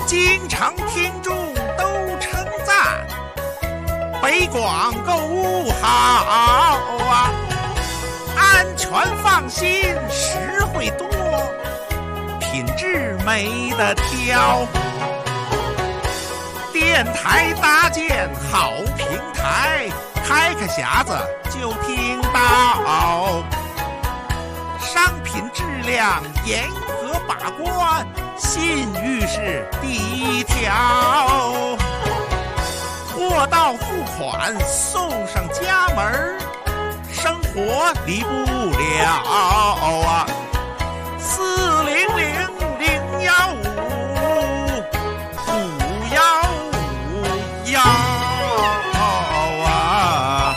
京城听众都称赞，北广购物好啊，安全放心，实惠多，品质没得挑。电台搭建好平台，开个匣子就听到，商品质量严格把关，信誉是第一条。货到付款送上家门，生活离不了啊！400-015-515啊！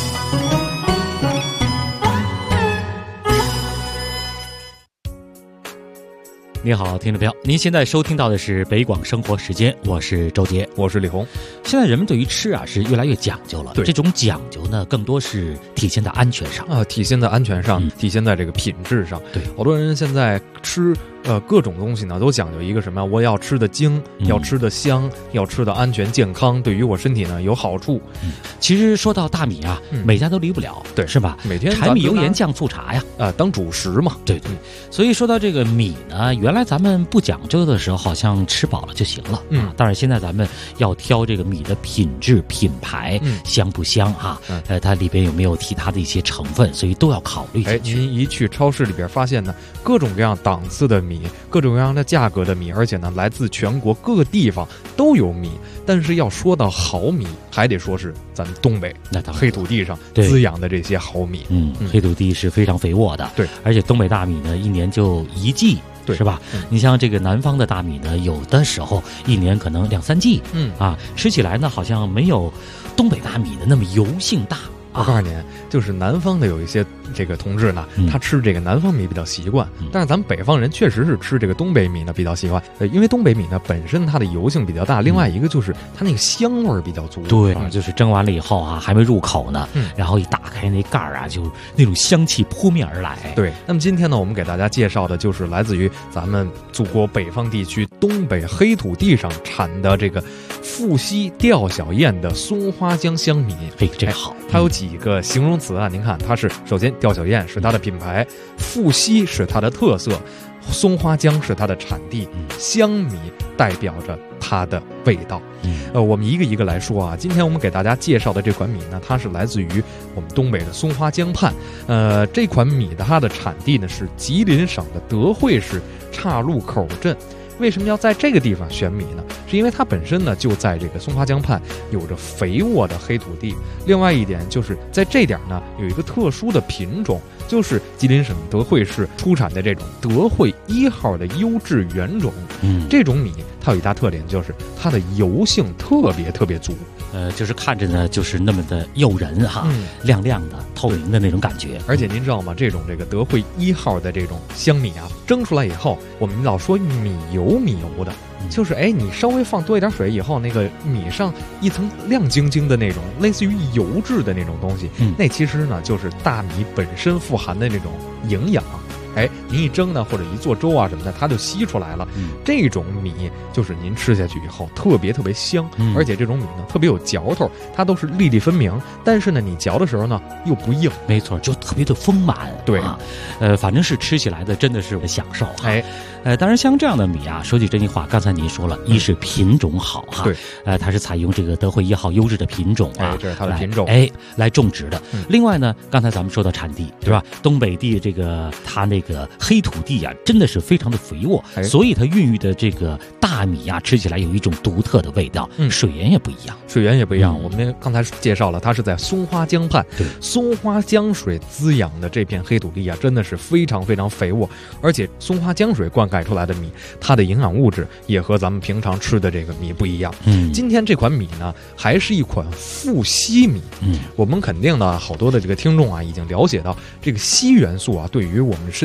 你好，听众朋友，您现在收听到的是北广生活时间，我是周杰， 我是李红。 现在人们对于吃啊是越来越讲究了，这种讲究呢，更多是体现在安全上啊，体现在安全上，体现在这个品质上。 对， 好多人现在吃各种东西呢，都讲究一个什么呀？我要吃的精，要吃的香，要吃的安全健康，对于我身体呢有好处。 其实说到大米啊，每家都离不了， 对， 是吧？ 每天柴米油盐酱醋茶呀， 当主食嘛。 对。所以说到这个米呢，原来咱们不讲究的时候，好像吃饱了就行了。当然现在咱们要挑这个米的品质、品牌，香不香啊？它里边有没有其他的一些成分，所以都要考虑进去。 您一去超市里边发现呢，各种各样档次的米，各种各样的价格的米，而且呢，来自全国各个地方都有米。但是要说到好米，还得说是咱们东北黑土地上滋养的这些好米。 黑土地是非常肥沃的。 对， 而且东北大米呢，一年就一季。 对， 是吧？你像这个南方的大米呢，有的时候一年可能2-3季，吃起来呢好像没有东北大米的那么油性大。 我告诉您，就是南方的有一些这个同志呢，他吃这个南方米比较习惯，但是咱们北方人确实是吃这个东北米呢比较习惯。因为东北米呢本身它的油性比较大，另外一个就是它那个香味比较足。 对，就是蒸完了以后啊，还没入口呢，然后一打开那盖儿啊，就那种香气扑面而来。 对，那么今天呢，我们给大家介绍的就是来自于咱们祖国北方地区东北黑土地上产的这个富硒吊小燕的松花江香米。 嘿，这个好， 它有几个形容词啊？您看，它是首先吊小燕是它的品牌，富硒是它的特色，松花江是它的产地，香米代表着它的味道。我们一个一个来说啊。今天我们给大家介绍的这款米呢，它是来自于我们东北的松花江畔。这款米的它的产地呢是吉林省的德惠市岔路口镇。为什么要在这个地方选米呢？是因为它本身呢就在这个松花江畔，有着肥沃的黑土地。另外一点就是在这点呢有一个特殊的品种，就是吉林省德惠市出产的这种德惠1号的优质原种。这种米它有一大特点，就是它的油性特别足。 就是看着呢就是那么的诱人哈，亮亮的透明的那种感觉。 而且您知道吗，这种这个德惠1号的这种香米啊，蒸出来以后，我们老说米油的，就是你稍微放多一点水以后，那个米上一层亮晶晶的那种类似于油质的那种东西，那其实呢就是大米本身富含的那种营养。您一蒸呢，或者一做粥啊什么的，它就吸出来了。这种米就是您吃下去以后特别香，而且这种米呢特别有嚼头，它都是粒粒分明。但是呢，你嚼的时候呢又不硬， 没错，就特别的丰满。 对反正是吃起来的真的是享受。当然像这样的米啊，说句真心话，刚才您说了，一是品种好哈， 对， 它是采用这个德惠1号优质的品种啊， 这是它的品种， 来种植的。另外呢，刚才咱们说到产地，对吧？东北地这个它那个黑土地啊，真的是非常的肥沃，所以它孕育的这个大米啊，吃起来有一种独特的味道，水源也不一样。 我们刚才介绍了，它是在松花江畔，松花江水滋养的这片黑土地啊，真的是非常肥沃。而且松花江水灌溉出来的米，它的营养物质也和咱们平常吃的这个米不一样。今天这款米呢，还是一款富硒米。我们肯定呢，好多的这个听众啊，已经了解到这个硒元素啊，对于我们身体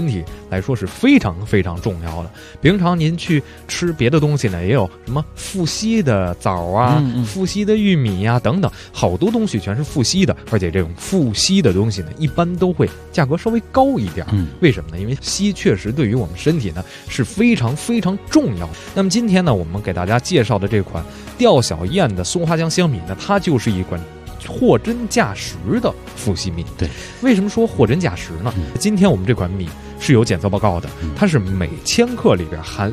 来说是非常非常重要的。平常您去吃别的东西呢，也有什么富硒的枣啊、富硒的玉米啊等等，好多东西全是富硒的，而且这种富硒的东西呢，一般都会价格稍微高一点。为什么呢？因为硒确实对于我们身体呢是非常非常重要的。那么今天呢，我们给大家介绍的这款吊小燕的松花江香米呢，它就是一款货真价实的富硒米。 对， 为什么说货真价实呢？今天我们这款米是有检测报告的，它是每千克里边含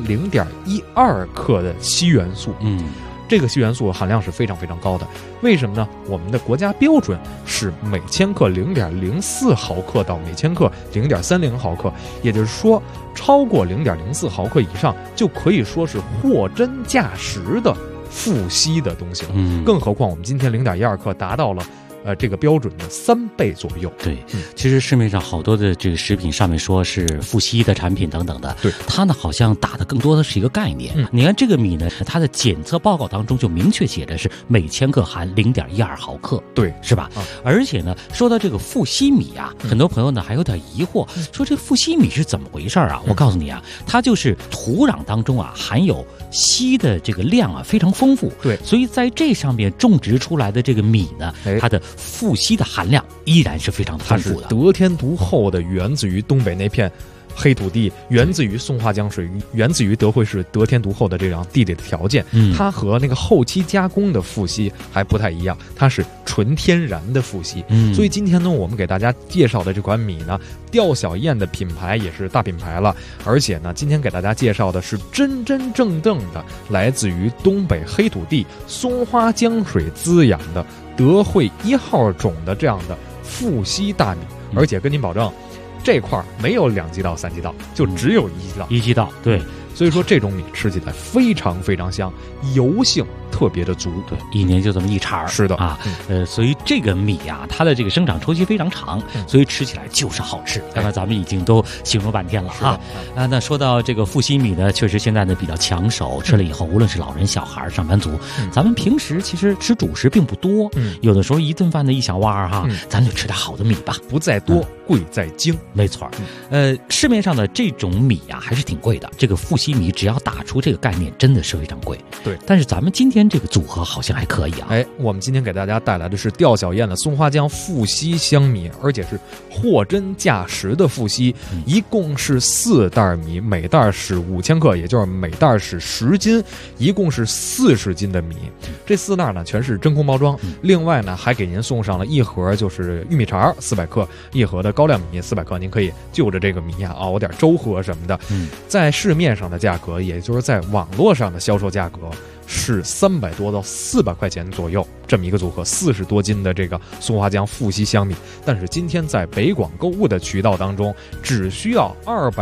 0.12克的硒元素。这个硒元素含量是非常非常高的。为什么呢？我们的国家标准是每千克0.04毫克到每千克0.30毫克，也就是说，超过0.04毫克以上就可以说是货真价实的富硒的东西了。更何况我们今天0.12克达到了这个标准的3倍左右。 对，其实市面上好多的这个食品上面说是富硒的产品等等的， 对， 它呢好像打的更多的是一个概念。你看这个米呢，它的检测报告当中就明确写的是每千克含0.12毫克， 对， 是吧？而且呢，说到这个富硒米啊，很多朋友呢还有点疑惑，说这富硒米是怎么回事啊？我告诉你啊，它就是土壤当中啊含有硒的这个量啊非常丰富， 对， 所以在这上面种植出来的这个米呢，它的富硒的含量依然是非常丰富的， 它是得天独厚的，源自于东北那片黑土地，源自于松花江水，源自于德惠市得天独厚的这样地理的条件。它和那个后期加工的富硒还不太一样，它是纯天然的富硒。所以今天呢，我们给大家介绍的这款米呢，吊小燕的品牌也是大品牌了，而且呢，今天给大家介绍的是真真正正的来自于东北黑土地松花江水滋养的德惠1号种的这样的富硒大米，而且跟您保证，这块没有2季稻、3季稻，就只有1季稻。 对， 所以说这种米吃起来非常非常香，油性特别的足。 对，一年就这么一茬。 是的啊，所以这个米啊，它的这个生长周期非常长，所以吃起来就是好吃。刚才咱们已经都形容半天了啊。那说到这个富硒米呢，确实现在呢比较抢手，吃了以后，无论是老人、小孩、上班族，咱们平时其实吃主食并不多，有的时候一顿饭的一小碗哈，咱就吃点好的米吧， 不在多，贵在精。 没错。市面上的这种米啊还是挺贵的，这个富硒米只要打出这个概念，真的是非常贵。 对， 但是咱们今天这个组合好像还可以啊。 我们今天给大家带来的是吊小燕的松花江富硒香米，而且是货真价实的富硒，一共是4袋米，每袋是5000克，也就是每袋是10斤，一共是40斤的米。这4袋呢全是真空包装，另外呢还给您送上了一盒就是玉米肠400克，一盒的高粱米400克，您可以就着这个米啊熬点粥喝什么的。在市面上的价格，也就是在网络上的销售价格是300多到400块钱左右，这么一个组合，40多斤的这个松花江富硒香米。但是今天在北广购物的渠道当中，只需要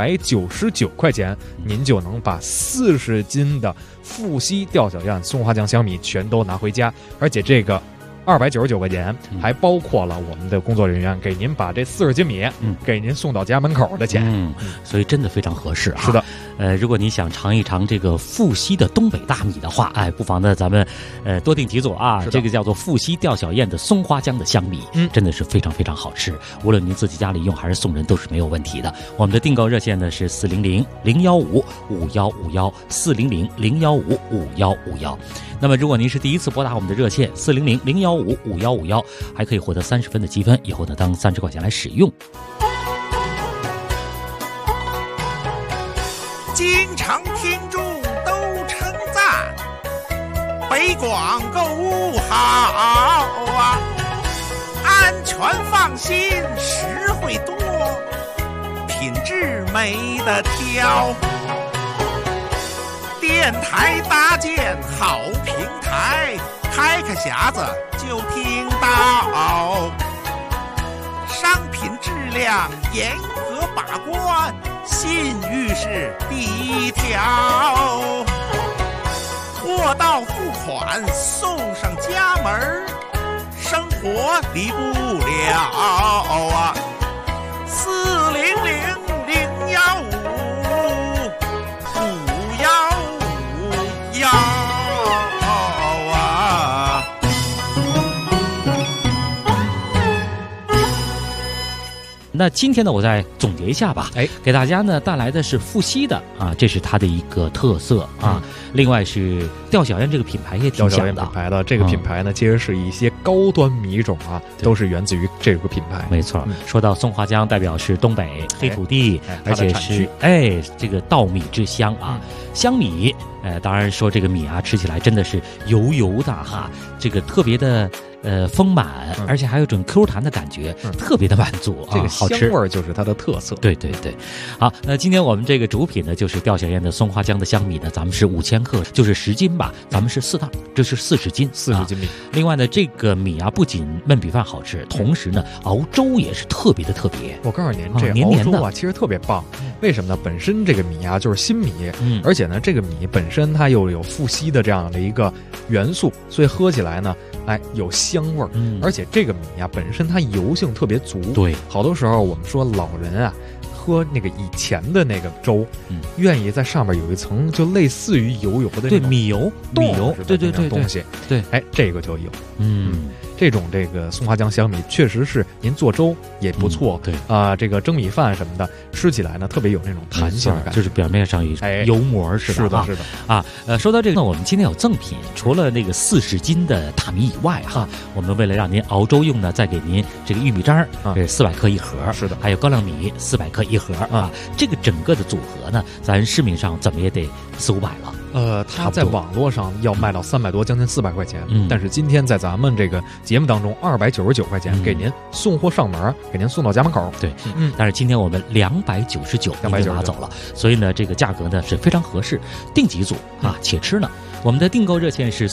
299块钱，您就能把40斤的富硒吊小燕松花江香米全都拿回家，而且这个299块钱还包括了我们的工作人员给您把这40斤米给您送到家门口的钱。 所以真的非常合适啊。 是的， 如果你想尝一尝这个富硒的东北大米的话，不妨呢咱们多订几组啊。这个叫做富硒吊小燕的松花江的香米，真的是非常非常好吃，无论您自己家里用还是送人都是没有问题的。我们的订购热线呢是400-015-5151，400-015-5151。那么如果您是第一次拨打我们的热线400-015-5151，还可以获得30分的积分，以后呢当30块钱来使用。 经常听众都称赞北广购物好啊，安全放心，实惠多，品质没得挑。电台搭建好平台，开匣子就听到，商品质量严格把关，信誉是第一条。货到付款送上家门，生活离不了啊。400-015-5151啊。 那今天呢，我再总结一下吧，给大家呢带来的是富硒的啊，这是它的一个特色啊。另外是钓小燕这个品牌也挺响的。钓小燕品牌的这个品牌呢，其实是一些高端米种啊，都是源自于这个品牌。 没错，说到松花江，代表是东北黑土地，而且是这个稻米之乡啊，香米。当然说这个米啊，吃起来真的是油油的哈，这个特别的丰满，而且还有种 Q 弹的感觉，特别的满足。 这个香味儿就是它的特色。 对对对，好，那今天我们这个主品呢，就是钓小燕的松花江的香米呢，咱们是5000克，就是10斤吧，咱们是4袋，这是40斤 ，40斤米。 另外呢，这个米啊，不仅焖米饭好吃，同时呢，熬粥也是特别的特别。 我告诉您，这熬粥啊，其实特别棒。为什么呢？本身这个米啊就是新米，而且呢，这个米本身它又有富硒的这样的一个元素，所以喝起来呢，有香味儿。而且这个米啊本身它油性特别足。 对， 好多时候我们说老人啊，喝那个以前的那个粥，愿意在上面有一层就类似于油的那种米油，对东西， 对， 这个就有，这种这个松花江香米确实是您做粥也不错， 对啊，这个蒸米饭什么的，吃起来呢特别有那种弹性感， 就是表面上有油膜似的， 是的啊。说到这个呢，我们今天有赠品，除了那个40斤的大米以外哈，我们为了让您熬粥用呢，再给您这个玉米渣这400克一盒， 是的， 还有高粱米400克一盒啊。这个整个的组合呢，咱市面上怎么也得400-500了。 它在网络上要卖到300多，将近400块钱。但是今天在咱们这个节目当中，299块钱给您送货上门，给您送到家门口。 对，但是今天我们299您就拿走了，所以呢，这个价格呢是非常合适，定几组啊，且吃呢。我们的订购热线是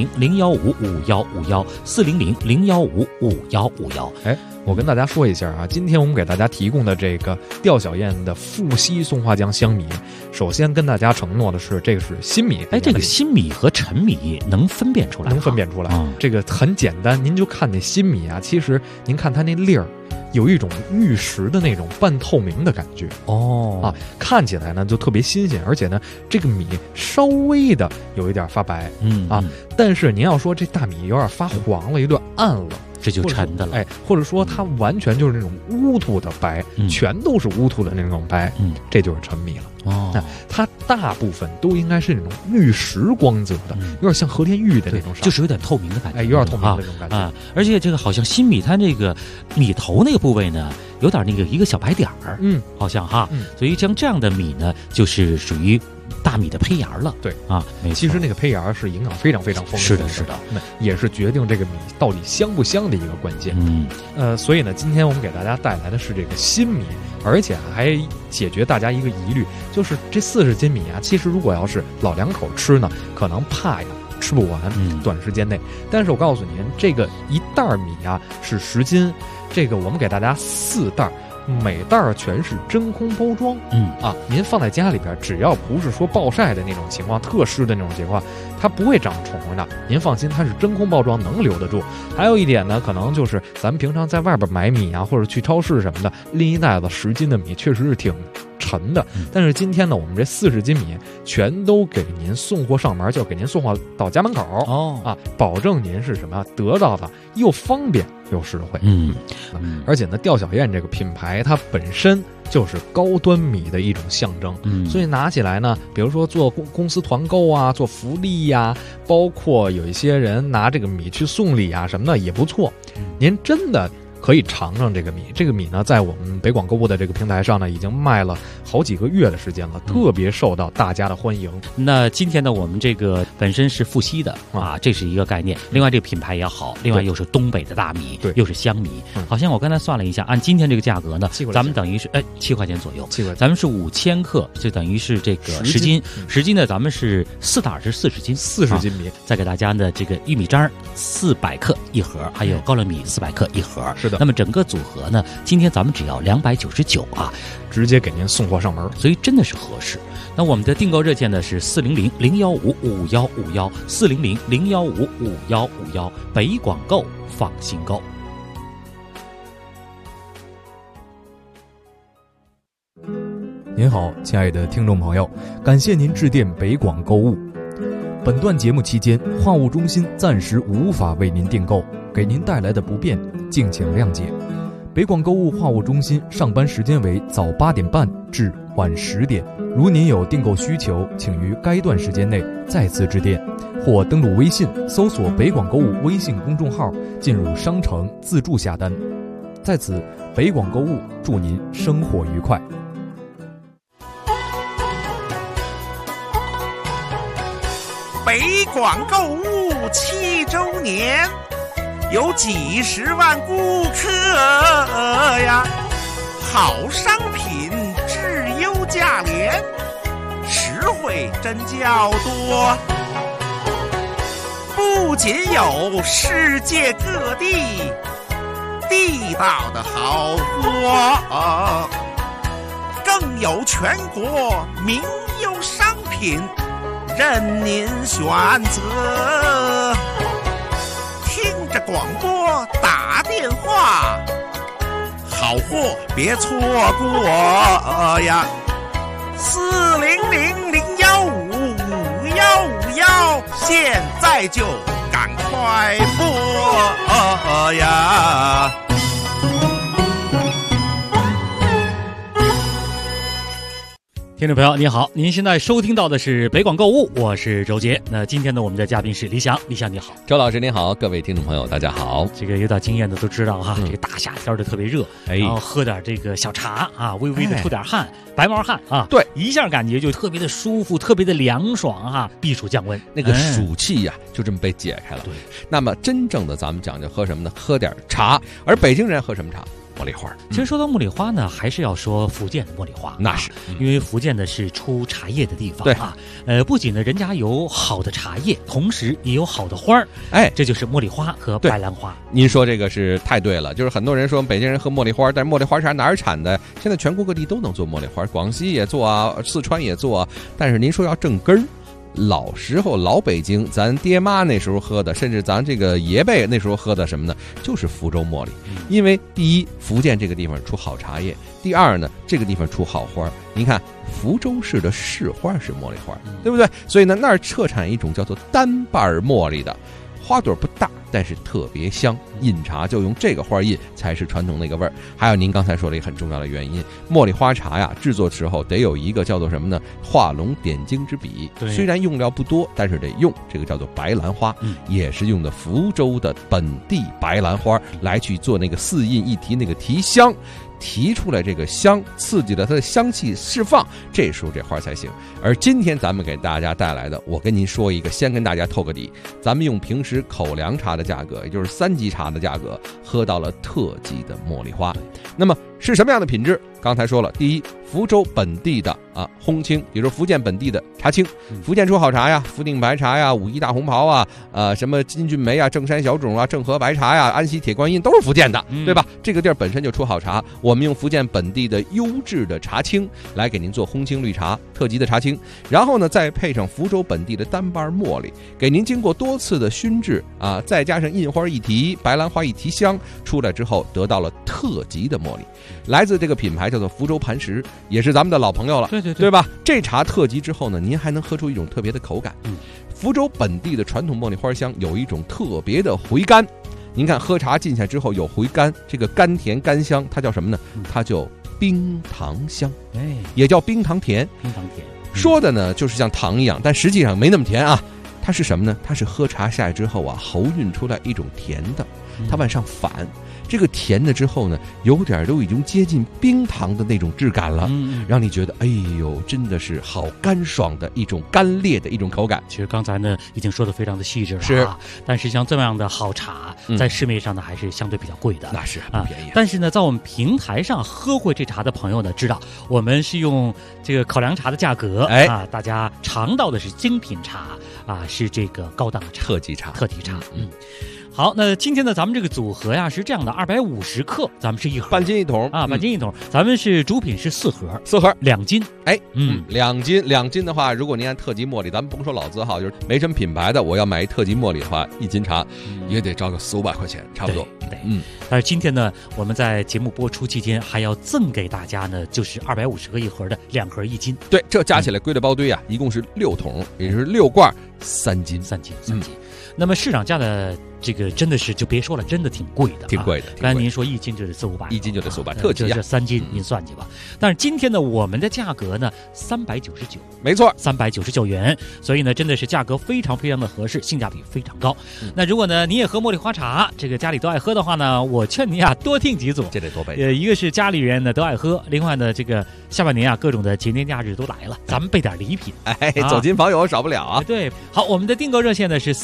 400-015-5151，400-015-5151。 我跟大家说一下啊，今天我们给大家提供的这个钓小燕的富硒松花江香米，首先跟大家承诺的是，这个是新米。 这个新米和陈米能分辨出来？ 能分辨出来。这个很简单，您就看那新米啊，其实您看它那粒儿，有一种玉石的那种半透明的感觉看起来呢就特别新鲜，而且呢这个米稍微的有一点发白，但是您要说这大米有点发黄了，有点暗了， 这就陈的了， 或者说它完全就是那种乌土的白，全都是乌土的那种白，这就是陈米了。它大部分都应该是那种玉石光泽的，有点像和田玉的那种， 就是有点透明的感觉， 有点透明的那种感觉而且这个好像新米它这个米头那个部位呢，有点那个一个小白点儿，好像哈，所以像这样的米呢，就是属于大米的胚芽了。 对啊， 其实那个胚芽是营养非常非常丰富的， 是的， 也是决定这个米到底香不香的一个关键。所以呢，今天我们给大家带来的是这个新米，而且还解决大家一个疑虑，就是这40斤米啊，其实如果要是老两口吃呢，可能怕呀吃不完，短时间内。但是我告诉您，这个一袋米啊是10斤，这个我们给大家4袋。每袋全是真空包装，您放在家里边，只要不是说暴晒的那种情况，特湿的那种情况，它不会长虫的。您放心，它是真空包装，能留得住。还有一点呢，可能就是咱们平常在外边买米啊，或者去超市什么的，拎一袋子10斤的米，确实是挺沉的。但是今天呢，我们这40斤米全都给您送货上门，就给您送货到家门口保证您是什么得到的又方便又实惠。而且呢，钓小燕这个品牌它本身就是高端米的一种象征，所以拿起来呢，比如说做公司团购啊，做福利呀，包括有一些人拿这个米去送礼啊什么的也不错。您真的可以尝尝这个米。这个米呢，在我们北广购物的这个平台上呢，已经卖了好几个月的时间了，特别受到大家的欢迎。 那今天呢，我们这个本身是富硒的这是一个概念。另外这个品牌也好，另外又是东北的大米，又是香米。好像我刚才算了一下，按今天这个价格呢，咱们等于是7块钱左右。咱们是5000克，就等于是这个10斤。10斤呢，咱们是4袋是40斤 ，40斤米。 再给大家呢，这个玉米渣400克一盒，还有高粱米400克一盒。 是的。 那么整个组合呢，今天咱们只要299 直接给您送货上门， 所以真的是合适。那我们的订购热线呢是400-015-5151，400-015-5151，北广购放心购。 您好，亲爱的听众朋友，感谢您致电北广购物。本段节目期间，话务中心暂时无法为您订购，给您带来的不便，敬请谅解。 北广购物话务中心上班时间为早8点半至晚10点。如您有订购需求，请于该段时间内再次致电，或登录微信搜索北广购物微信公众号，进入商城自助下单。在此，北广购物祝您生活愉快。 北广购物7周年，有几十万顾客呀，好商品质优价廉，实惠真较多。不仅有世界各地地道的好货，更有全国名优商品任您选择。听着广播打电话，好货别错过呀！4000155151，现在就赶快拨呀！ 听众朋友您好，您现在收听到的是北广购物，我是周杰。那今天呢，我们的嘉宾是李想，李想你好。 周老师您好，各位听众朋友大家好。 这个有点经验的都知道哈，这个大夏天的特别热，然后喝点这个小茶啊，微微的出点汗，白毛汗啊， 对， 一下感觉就特别的舒服，特别的凉爽哈，避暑降温， 那个暑气呀，就这么被解开了。 对， 那么真正的咱们讲究喝什么呢？喝点茶，而北京人喝什么茶？茉莉花。 其实说到茉莉花呢，还是要说福建的茉莉花， 那是因为福建呢是出茶叶的地方啊。不仅呢人家有好的茶叶，同时也有好的花儿，这就是茉莉花和白兰花。 您说这个是太对了，就是很多人说北京人喝茉莉花，但是茉莉花是哪儿产的？现在全国各地都能做茉莉花，广西也做啊，四川也做啊。但是您说要正根儿。老时候老北京，咱爹妈那时候喝的，甚至咱这个爷辈那时候喝的什么呢？就是福州茉莉。因为第一，福建这个地方出好茶叶；第二呢，这个地方出好花。您看福州市的市花是茉莉花，对不对？所以呢，那儿特产一种叫做单瓣茉莉的，花朵不大，但是特别香。饮茶就用这个花印才是传统那个味儿。还有您刚才说了一个很重要的原因，茉莉花茶呀，制作时候得有一个叫做什么呢？画龙点睛之笔。虽然用料不多，但是得用这个叫做白兰花，也是用的福州的本地白兰花来去做那个四印一提那个提香。提出来这个香，刺激了它的香气释放，这时候这花才行。而今天咱们给大家带来的，我跟您说一个，先跟大家透个底，咱们用平时口粮茶的价格，也就是3级茶的价格，喝到了特级的茉莉花。那么是什么样的品质？刚才说了，第一，福州本地的烘青，也就是福建本地的茶青。福建出好茶呀，福鼎白茶呀，武夷大红袍啊，什么金骏眉啊，正山小种啊，正和白茶呀，安溪铁观音都是福建的，对吧？这个地儿本身就出好茶，我们用福建本地的优质的茶青来给您做烘青绿茶，特级的茶青，然后呢再配上福州本地的单瓣茉莉，给您经过多次的熏制啊，再加上印花一提，白兰花一提香，出来之后得到了特级的茉莉。来自这个品牌叫做福州磐石，也是咱们的老朋友了，对吧？这茶特级之后呢，您还能喝出一种特别的口感。福州本地的传统茉莉花香有一种特别的回甘。您看喝茶进去之后有回甘，这个甘甜甘香，它叫什么呢？它叫冰糖香，也叫冰糖甜。 冰糖甜说的呢就是像糖一样，但实际上没那么甜啊。它是什么呢？它是喝茶下来之后啊，喉韵出来一种甜的，它往上反。这个甜的之后呢，有点都已经接近冰糖的那种质感了，让你觉得哎呦，真的是好干爽的一种干裂的一种口感。 其实刚才呢已经说的非常的细致了啊，但是像这样的好茶，在市面上呢还是相对比较贵的， 那是不便宜。 但是呢，在我们平台上喝过这茶的朋友呢，知道我们是用这个考量茶的价格大家尝到的是精品茶是这个高档的茶， 特级茶。 好，那今天呢，咱们这个组合呀是这样的，250克，咱们是一盒， 半斤一桶半斤一桶。咱们是主品是4盒，2斤。 2斤的话，如果您按特级茉莉，咱们甭说老字号，就是没什么品牌的，我要买一特级茉莉的话，1斤茶也得招个400-500块钱，差不多。 但是今天呢，我们在节目播出期间还要赠给大家呢，就是250克一盒的2盒1斤。 对，这加起来归类包堆一共是6桶，也就是6罐3斤。 那么市场价的这个个真的是就别说了，真的挺贵的， 挺贵的。 刚才您说1斤就得400-500， 一斤就得400，特级这3斤您算去吧。但是今天呢，我们的价格呢399， 没错 ，399元，所以呢，真的是价格非常非常的合适，性价比非常高。那如果呢你也喝茉莉花茶，这个家里都爱喝的话呢，我劝您啊多听几组， 这得多备。 一个是家里人呢都爱喝，另外呢这个下半年啊各种的节年假日都来了，咱们备点礼品。 走亲访友少不了啊。 对，好，我们的订购热线呢是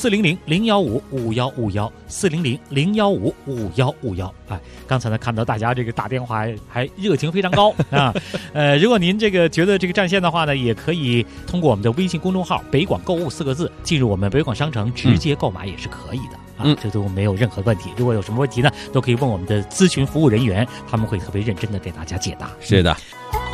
400-015-5151，400-015-5151。刚才呢看到大家这个打电话还热情非常高啊。如果您这个觉得这个占线的话呢，也可以通过我们的微信公众号北广购物4个字进入我们北广商城直接购买也是可以的。这都没有任何问题。如果有什么问题呢，都可以问我们的咨询服务人员，他们会特别认真的给大家解答。 是的。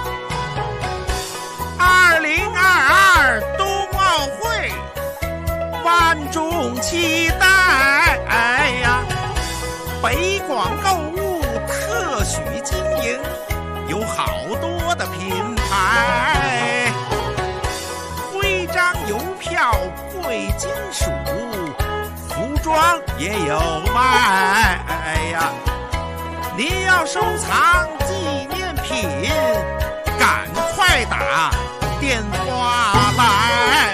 2022冬奥会，万众期待呀！北广购物特许经营，有好多的品牌，徽章、邮票、贵金属。服装也有卖呀！您要收藏纪念品，赶快打电话来！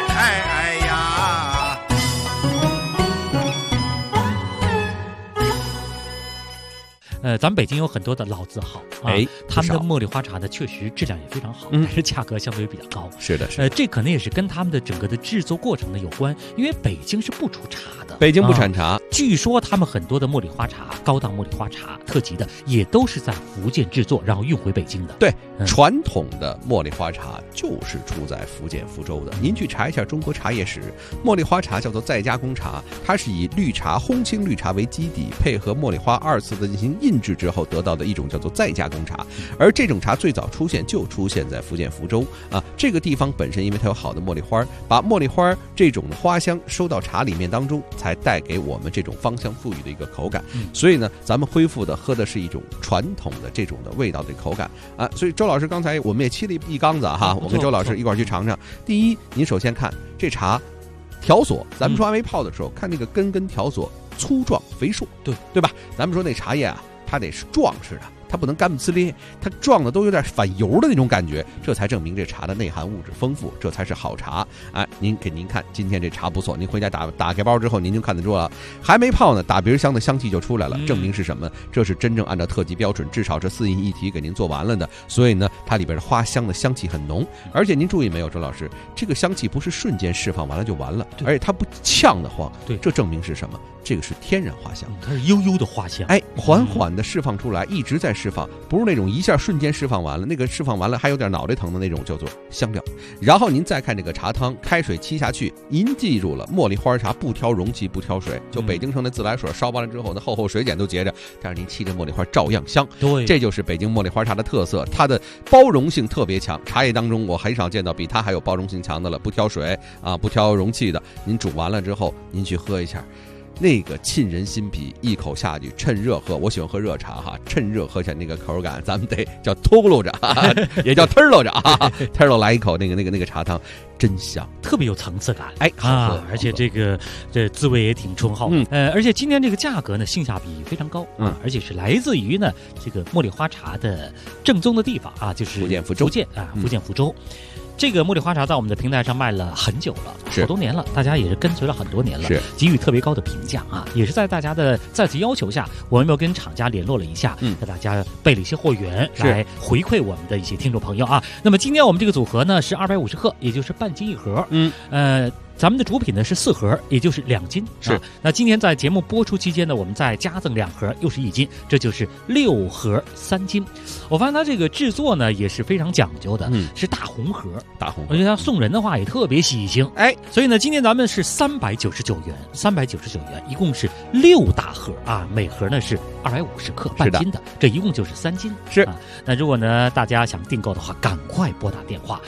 咱们北京有很多的老字号他们的茉莉花茶呢确实质量也非常好，但是价格相对比较高。 是的， 这可能也是跟他们的整个的制作过程呢有关，因为北京是不出茶的， 北京不产茶。 据说他们很多的茉莉花茶，高档茉莉花茶特级的，也都是在福建制作，然后运回北京的。 对，传统的茉莉花茶就是出在福建福州的。您去查一下中国茶叶史，茉莉花茶叫做再加工茶，它是以绿茶、烘青绿茶为基底，配合茉莉花2次的进行印制之后得到的一种叫做再加工茶。而这种茶最早出现在福建福州啊，这个地方本身因为它有好的茉莉花，把茉莉花这种花香收到茶里面当中，才带给我们这种芳香馥郁的一个口感。所以呢，咱们恢复的喝的是一种传统的这种的味道的口感啊。所以周老师刚才我们也沏了一缸子哈，我跟周老师一块去尝尝。第一，您首先看这茶条索，咱们说还没泡的时候，看那个根条索粗壮肥硕，对吧？咱们说那茶叶啊，它得是壮实的，它不能干不呲咧，它撞的都有点反油的那种感觉，这才证明这茶的内含物质丰富，这才是好茶。您看今天这茶不错，您回家打开包之后，您就看得出了，还没泡呢，打鼻香的香气就出来了，证明是什么？这是真正按照特级标准，至少是4印一体给您做完了的。所以呢，它里边的花香的香气很浓，而且您注意没有，周老师，这个香气不是瞬间释放完了就完了，而且它不呛得慌。对，这证明是什么？这个是天然花香， 它是悠悠的花香， 缓缓的释放出来，一直在释放，不是那种一下瞬间释放完了，那个释放完了还有点脑袋疼的那种叫做香料。然后您再看这个茶汤，开水沏下去，您记住了，茉莉花茶不挑容器，不挑水，就北京城的自来水烧完了之后，那厚水碱都结着，但是您沏着茉莉花照样香。 对， 这就是北京茉莉花茶的特色，它的包容性特别强。茶叶当中我很少见到比它还有包容性强的了，不挑水啊，不挑容器的。您煮完了之后，您去喝一下。那个沁人心脾，一口下去，趁热喝。我喜欢喝热茶哈，趁热喝下那个口感，咱们得叫秃噜着，也叫吞噜着啊，吞噜来一口那个茶汤，真香， 特别有层次感， 好喝， 而且这滋味也挺醇厚。而且今天这个价格呢，性价比非常高，而且是来自于呢这个茉莉花茶的正宗的地方啊，就是福建福州。这个茉莉花茶在我们的平台上卖了很久了，好多年了，大家也是跟随了很多年了，给予特别高的评价啊！也是在大家的再次要求下，我们又跟厂家联络了一下，给大家备了一些货源来回馈我们的一些听众朋友啊。那么今天我们这个组合呢是250克，也就是半斤一盒，咱们的主品呢是4盒，也就是2斤。那今天在节目播出期间呢，我们再加赠2盒，又是1斤，这就是6盒3斤。我发现它这个制作呢也是非常讲究的，是大红盒，而且它送人的话也特别喜庆。所以呢，今天咱们是399元，一共是6大盒啊，每盒呢是250克，半斤的，这一共就是3斤。那如果呢大家想订购的话，赶快拨打电话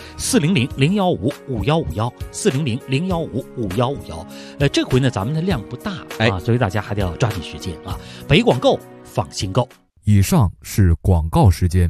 400-015-5151，400-015-5151。这回呢咱们的量不大啊，所以大家还得要抓紧时间啊。北广购，放心购。 以上是广告时间。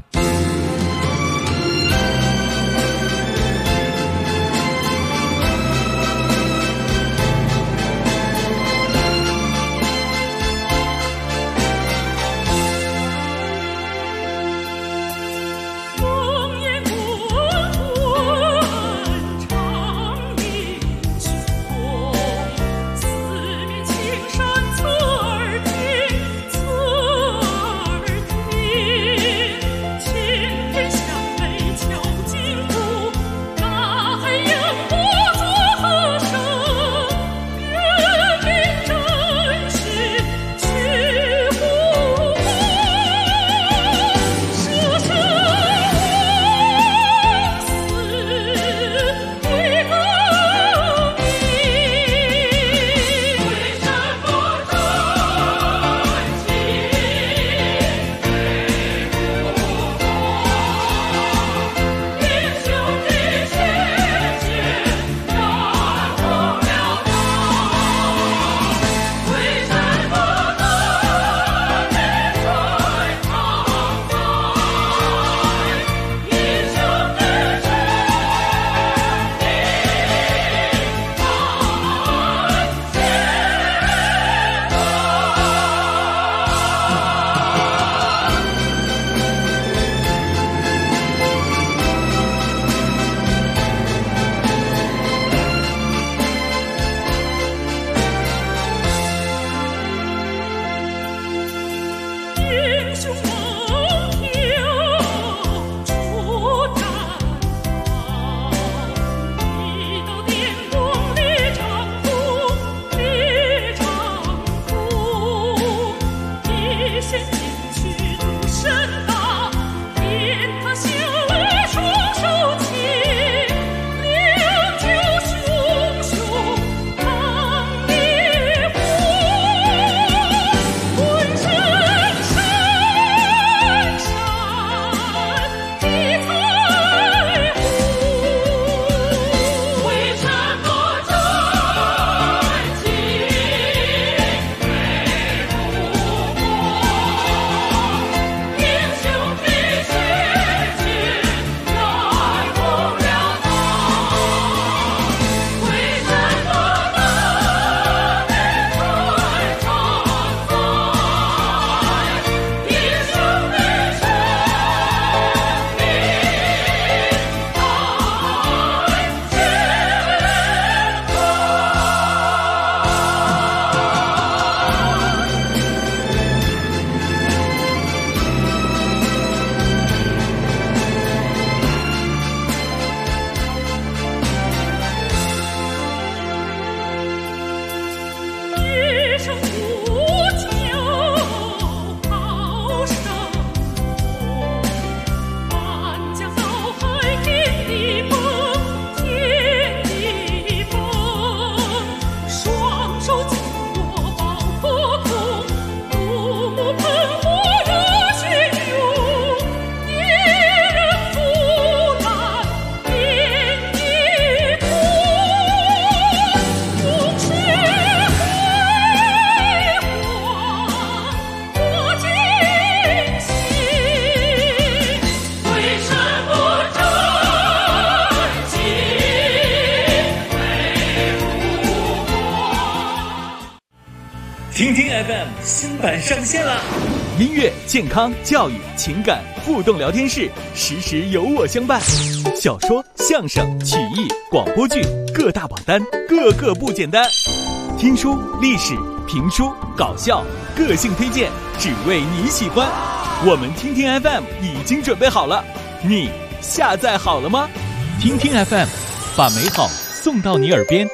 听听 FM 新版上线了， 音乐、健康、教育、情感互动聊天室，时时有我相伴。小说、相声、曲艺、广播剧，各大榜单，个个不简单。听书、历史、评书、搞笑，个性推荐，只为你喜欢。我们听听 FM 已经准备好了，你下载好了吗？听听 FM， 把美好送到你耳边。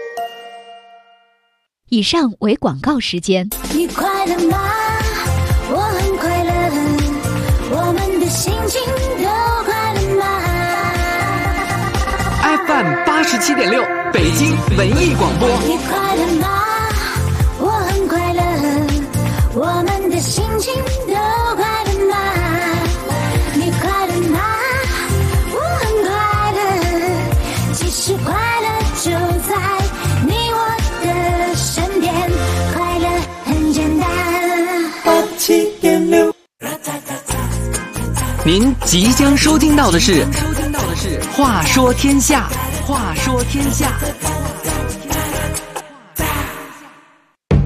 以上为广告时间。 你快乐吗？我很快乐，我们的心情都快乐吗？ FM 87.6北京文艺广播。 你快乐吗？我很快乐，我们的心情都快乐吗？你快乐吗？我很快乐，其实快乐就在你我的身边，快乐很简单。87.6。 您即将收听到的是《话说天下》，话说天下。